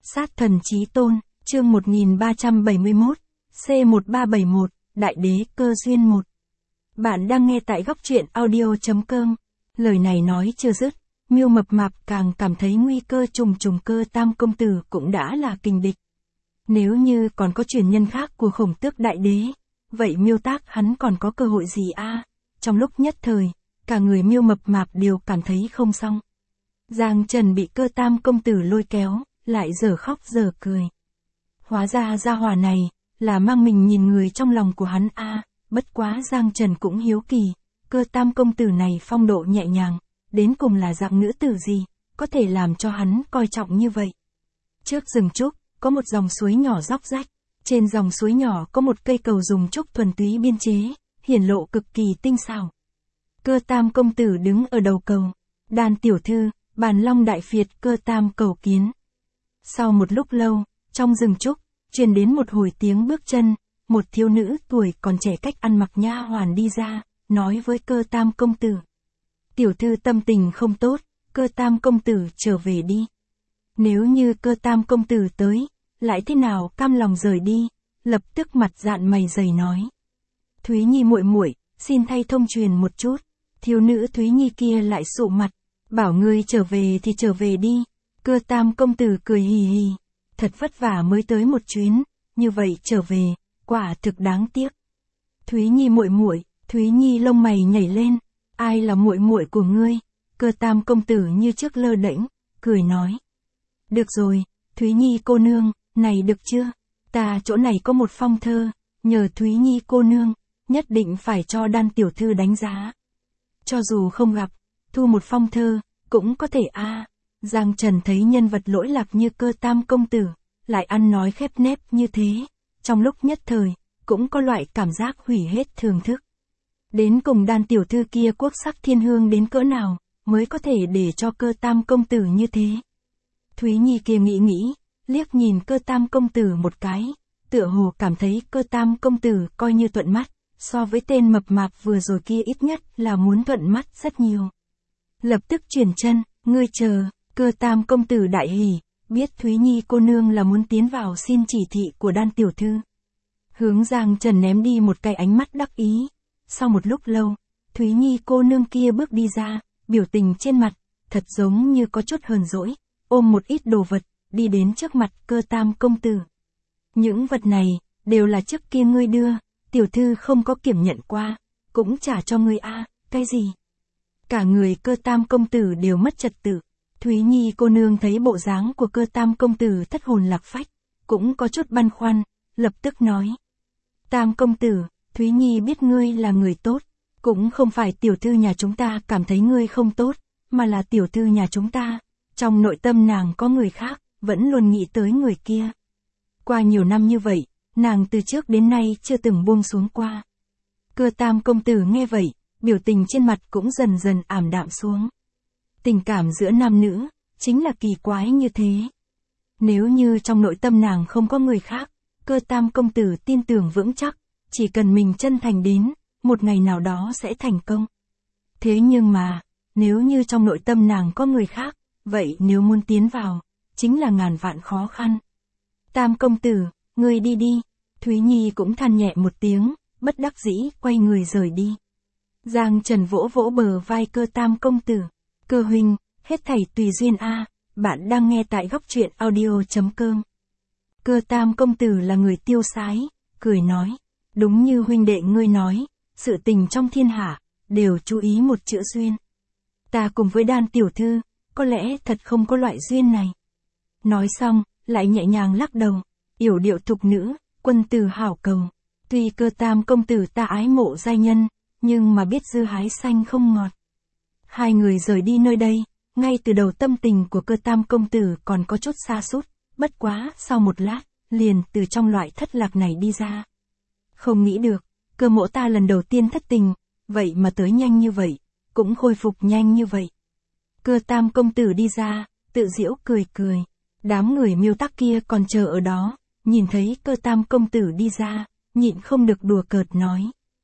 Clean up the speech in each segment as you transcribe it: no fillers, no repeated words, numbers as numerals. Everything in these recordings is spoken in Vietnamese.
Sát thần chí tôn, chương 1371, C1371, Đại đế cơ duyên 1. Bạn đang nghe tại góc truyện audio.com. Lời này nói chưa dứt, Miêu Mập Mạp càng cảm thấy nguy cơ trùng trùng. Cơ Tam công tử cũng đã là kình địch. Nếu như còn có truyền nhân khác của Khổng Tước Đại đế, vậy Miêu Tác hắn còn có cơ hội gì a? Trong lúc nhất thời, cả người Miêu Mập Mạp đều cảm thấy không xong. Giang Trần bị Cơ Tam công tử lôi kéo, lại dở khóc dở cười. Hóa ra gia hỏa này là mang mình nhìn người trong lòng của hắn a. Bất quá Giang Trần cũng hiếu kỳ, Cơ Tam công tử này phong độ nhẹ nhàng, đến cùng là dạng nữ tử gì, có thể làm cho hắn coi trọng như vậy. Trước rừng trúc, có một dòng suối nhỏ róc rách, trên dòng suối nhỏ có một cây cầu dùng trúc thuần túy biên chế, hiển lộ cực kỳ tinh xảo. Cơ Tam công tử đứng ở đầu cầu, Đan tiểu thư, Bàn Long đại phiệt Cơ Tam cầu kiến. Sau một lúc lâu, trong rừng trúc, truyền đến một hồi tiếng bước chân, một thiếu nữ tuổi còn trẻ cách ăn mặc nha hoàn đi ra, nói với Cơ Tam công tử. Tiểu thư tâm tình không tốt, Cơ Tam công tử trở về đi. Nếu như Cơ Tam công tử tới, lại thế nào cam lòng rời đi, lập tức mặt dạn mày dày nói. Thúy Nhi muội muội, xin thay thông truyền một chút. Thiếu nữ Thúy Nhi kia lại sụ mặt, bảo ngươi trở về thì trở về đi. Cơ Tam công tử cười hì hì, thật vất vả mới tới một chuyến, như vậy trở về, quả thực đáng tiếc. Thúy Nhi muội muội, Thúy Nhi lông mày nhảy lên, ai là muội muội của ngươi? Cơ Tam công tử như trước lơ đễnh, cười nói. Được rồi, Thúy Nhi cô nương, này được chưa? Ta chỗ này có một phong thơ, nhờ Thúy Nhi cô nương, nhất định phải cho Đan tiểu thư đánh giá. Cho dù không gặp, thu một phong thơ, cũng có thể a. Giang Trần thấy nhân vật lỗi lạc như Cơ Tam công tử, lại ăn nói khép nép như thế, trong lúc nhất thời, cũng có loại cảm giác hủy hết thưởng thức. Đến cùng Đan tiểu thư kia quốc sắc thiên hương đến cỡ nào, mới có thể để cho Cơ Tam công tử như thế. Thúy Nhi kia nghĩ, liếc nhìn Cơ Tam công tử một cái, tựa hồ cảm thấy Cơ Tam công tử coi như thuận mắt, so với tên mập mạp vừa rồi kia ít nhất là muốn thuận mắt rất nhiều. Lập tức chuyển chân, ngươi chờ. Cơ Tam công tử đại hỉ, biết Thúy Nhi cô nương là muốn tiến vào xin chỉ thị của Đan tiểu thư. Hướng Giang Trần ném đi một cái ánh mắt đắc ý. Sau một lúc lâu, Thúy Nhi cô nương kia bước đi ra, biểu tình trên mặt, thật giống như có chút hờn dỗi, ôm một ít đồ vật, đi đến trước mặt Cơ Tam công tử. Những vật này, đều là trước kia ngươi đưa, tiểu thư không có kiểm nhận qua, cũng trả cho ngươi a. Cái gì? Cả người Cơ Tam công tử đều mất trật tự. Thúy Nhi cô nương thấy bộ dáng của Cơ Tam công tử thất hồn lạc phách, cũng có chút băn khoăn, lập tức nói. Tam công tử, Thúy Nhi biết ngươi là người tốt, cũng không phải tiểu thư nhà chúng ta cảm thấy ngươi không tốt, mà là tiểu thư nhà chúng ta, trong nội tâm nàng có người khác, vẫn luôn nghĩ tới người kia. Qua nhiều năm như vậy, nàng từ trước đến nay chưa từng buông xuống qua. Cơ Tam công tử nghe vậy, biểu tình trên mặt cũng dần dần ảm đạm xuống. Tình cảm giữa nam nữ, chính là kỳ quái như thế. Nếu như trong nội tâm nàng không có người khác, Cơ Tam công tử tin tưởng vững chắc, chỉ cần mình chân thành đến, một ngày nào đó sẽ thành công. Thế nhưng mà, nếu như trong nội tâm nàng có người khác, vậy nếu muốn tiến vào, chính là ngàn vạn khó khăn. Tam công tử, ngươi đi đi. Thúy Nhi cũng than nhẹ một tiếng, bất đắc dĩ quay người rời đi. Giang Trần vỗ vỗ bờ vai Cơ Tam công tử. Cơ huynh, hết thảy tùy duyên a. Bạn đang nghe tại góc truyện audio.com. Cơ Tam công tử là người tiêu sái, cười nói. Đúng như huynh đệ ngươi nói, sự tình trong thiên hạ, đều chú ý một chữ duyên. Ta cùng với Đan tiểu thư, có lẽ thật không có loại duyên này. Nói xong, lại nhẹ nhàng lắc đầu, yểu điệu thục nữ, quân tử hảo cầu. Tuy Cơ Tam công tử ta ái mộ giai nhân, nhưng mà biết dưa hái xanh không ngọt. Hai người rời đi nơi đây, ngay từ đầu tâm tình của Cơ Tam công tử còn có chút sa sút, bất quá, sau một lát, liền từ trong loại thất lạc này đi ra. Không nghĩ được, Cơ mỗ ta lần đầu tiên thất tình, vậy mà tới nhanh như vậy, cũng khôi phục nhanh như vậy. Cơ Tam công tử đi ra, tự giễu cười cười. Đám người Miêu Tắc kia còn chờ ở đó, nhìn thấy Cơ Tam công tử đi ra, nhịn không được đùa cợt nói.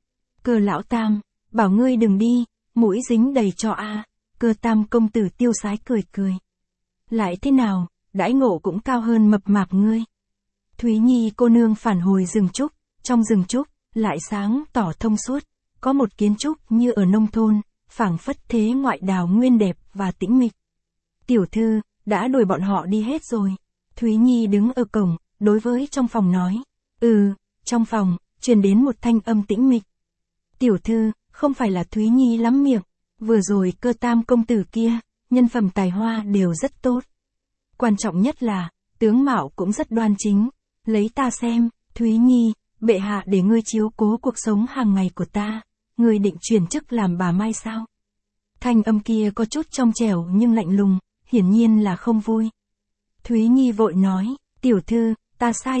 Cơ lão Tam, bảo ngươi đừng đi, mũi dính đầy cho a. Cơ Tam công tử tiêu sái cười cười. Lại thế nào, đãi ngộ cũng cao hơn mập mạp ngươi. Thúy Nhi cô nương phản hồi rừng trúc, trong rừng trúc, lại sáng tỏ thông suốt, có một kiến trúc như ở nông thôn, phảng phất thế ngoại đào nguyên đẹp và tĩnh mịch. Tiểu thư, đã đuổi bọn họ đi hết rồi. Thúy Nhi đứng ở cổng, đối với trong phòng nói. Trong phòng, truyền đến một thanh âm tĩnh mịch. Tiểu thư, không phải là Thúy Nhi lắm miệng, vừa rồi Cơ Tam công tử kia, nhân phẩm tài hoa đều rất tốt. Quan trọng nhất là, tướng mạo cũng rất đoan chính. Lấy ta xem, Thúy Nhi, bệ hạ để ngươi chiếu cố cuộc sống hàng ngày của ta, ngươi định chuyển chức làm bà Mai sao? Thanh âm kia có chút trong trẻo nhưng lạnh lùng, hiển nhiên là không vui. Thúy Nhi vội nói, tiểu thư, ta sai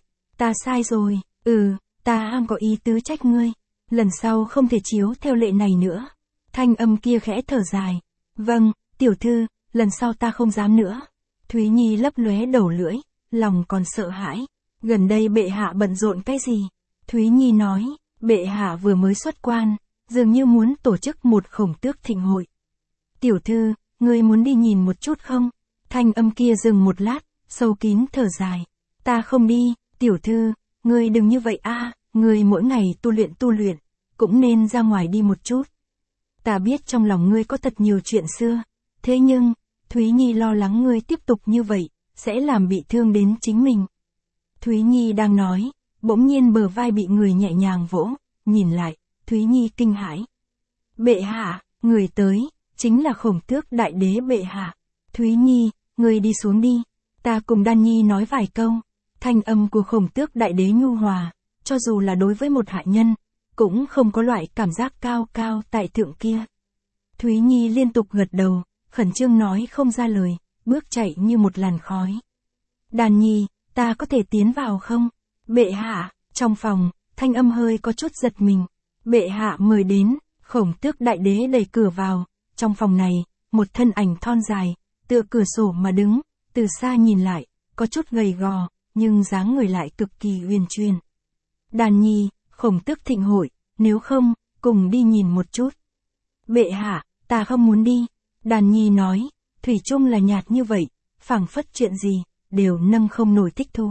rồi, ta không có ý tứ trách ngươi, lần sau không thể chiếu theo lệ này nữa. Thanh âm kia khẽ thở dài, vâng, tiểu thư, lần sau ta không dám nữa. Thúy Nhi lấp lóe đầu lưỡi, lòng còn sợ hãi, gần đây bệ hạ bận rộn cái gì? Thúy Nhi nói, bệ hạ vừa mới xuất quan, dường như muốn tổ chức một khổng tước thịnh hội. Tiểu thư, ngươi muốn đi nhìn một chút không? Thanh âm kia dừng một lát, sâu kín thở dài. Ta không đi, tiểu thư, ngươi đừng như vậy ngươi mỗi ngày tu luyện, cũng nên ra ngoài đi một chút. Ta biết trong lòng ngươi có thật nhiều chuyện xưa, thế nhưng, Thúy Nhi lo lắng ngươi tiếp tục như vậy, sẽ làm bị thương đến chính mình. Thúy Nhi đang nói, bỗng nhiên bờ vai bị người nhẹ nhàng vỗ, nhìn lại, Thúy Nhi kinh hãi. Bệ hạ, người tới, chính là Khổng Tước đại đế bệ hạ. Thúy Nhi, ngươi đi xuống đi, ta cùng Đan Nhi nói vài câu. Thanh âm của Khổng Tước đại đế nhu hòa, cho dù là đối với một hạ nhân, cũng không có loại cảm giác cao cao tại thượng kia. Thúy Nhi liên tục gật đầu, khẩn trương nói không ra lời, bước chạy như một làn khói. Đan Nhi, ta có thể tiến vào không? Bệ hạ, trong phòng, thanh âm hơi có chút giật mình. Bệ hạ mời đến, Khổng Tước đại đế đẩy cửa vào. Trong phòng này, một thân ảnh thon dài, tựa cửa sổ mà đứng, từ xa nhìn lại, có chút gầy gò, nhưng dáng người lại cực kỳ uyển chuyển. Đan Nhi, Khổng Tước thịnh hội, nếu không, cùng đi nhìn một chút. Bệ hạ, ta không muốn đi. Đan Nhi nói, thủy chung là nhạt như vậy, phảng phất chuyện gì, đều nâng không nổi thích thú.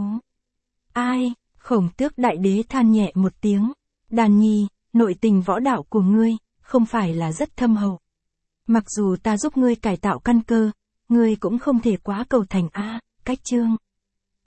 Ai, Khổng Tước đại đế than nhẹ một tiếng. Đan Nhi, nội tình võ đạo của ngươi, không phải là rất thâm hậu. Mặc dù ta giúp ngươi cải tạo căn cơ, ngươi cũng không thể quá cầu thành cách chương.